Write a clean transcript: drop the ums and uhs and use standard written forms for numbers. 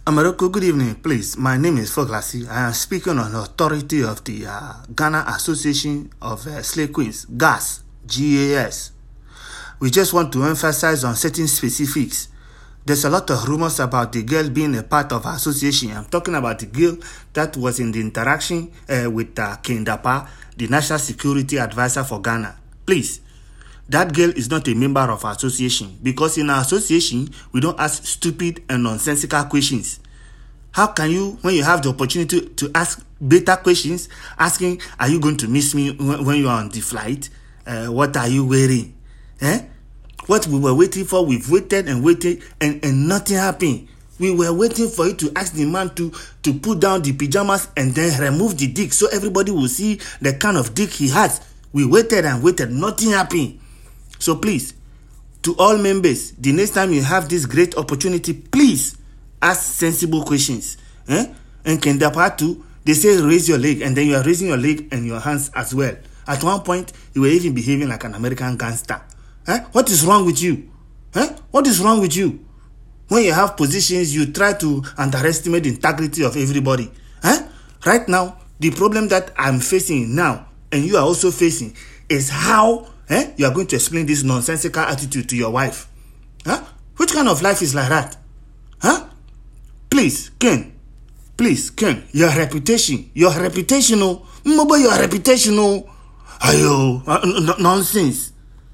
Amaroko, good evening, please. My name is Foglasi. I am speaking on the authority of the Ghana Association of Slave Queens, GAS, GAS. We just want to emphasize on certain specifics. There's a lot of rumors about the girl being a part of our association. I'm talking about the girl that was in the interaction with Ken Dapa, the National Security Advisor for Ghana. Please, that girl is not a member of our association, because in our association, we don't ask stupid and nonsensical questions. How can you, when you have the opportunity to ask better questions, asking, are you going to miss me when you are on the flight? What are you wearing? What we were waiting for, we've waited and waited, and nothing happened. We were waiting for you to ask the man to put down the pajamas and then remove the dick so everybody will see the kind of dick he has. We waited and waited, nothing happened. So please, to all members, the next time you have this great opportunity, please ask sensible questions. And Ken Dapa too, they say raise your leg, and then you are raising your leg and your hands as well. At one point, you were even behaving like an American gangster. What is wrong with you? What is wrong with you? When you have positions, you try to underestimate the integrity of everybody. Right now, the problem that I'm facing now, and you are also facing, is how you are going to explain this nonsensical attitude to your wife. Which kind of life is like that? Please, Ken, your reputation, oh. Ayo, nonsense.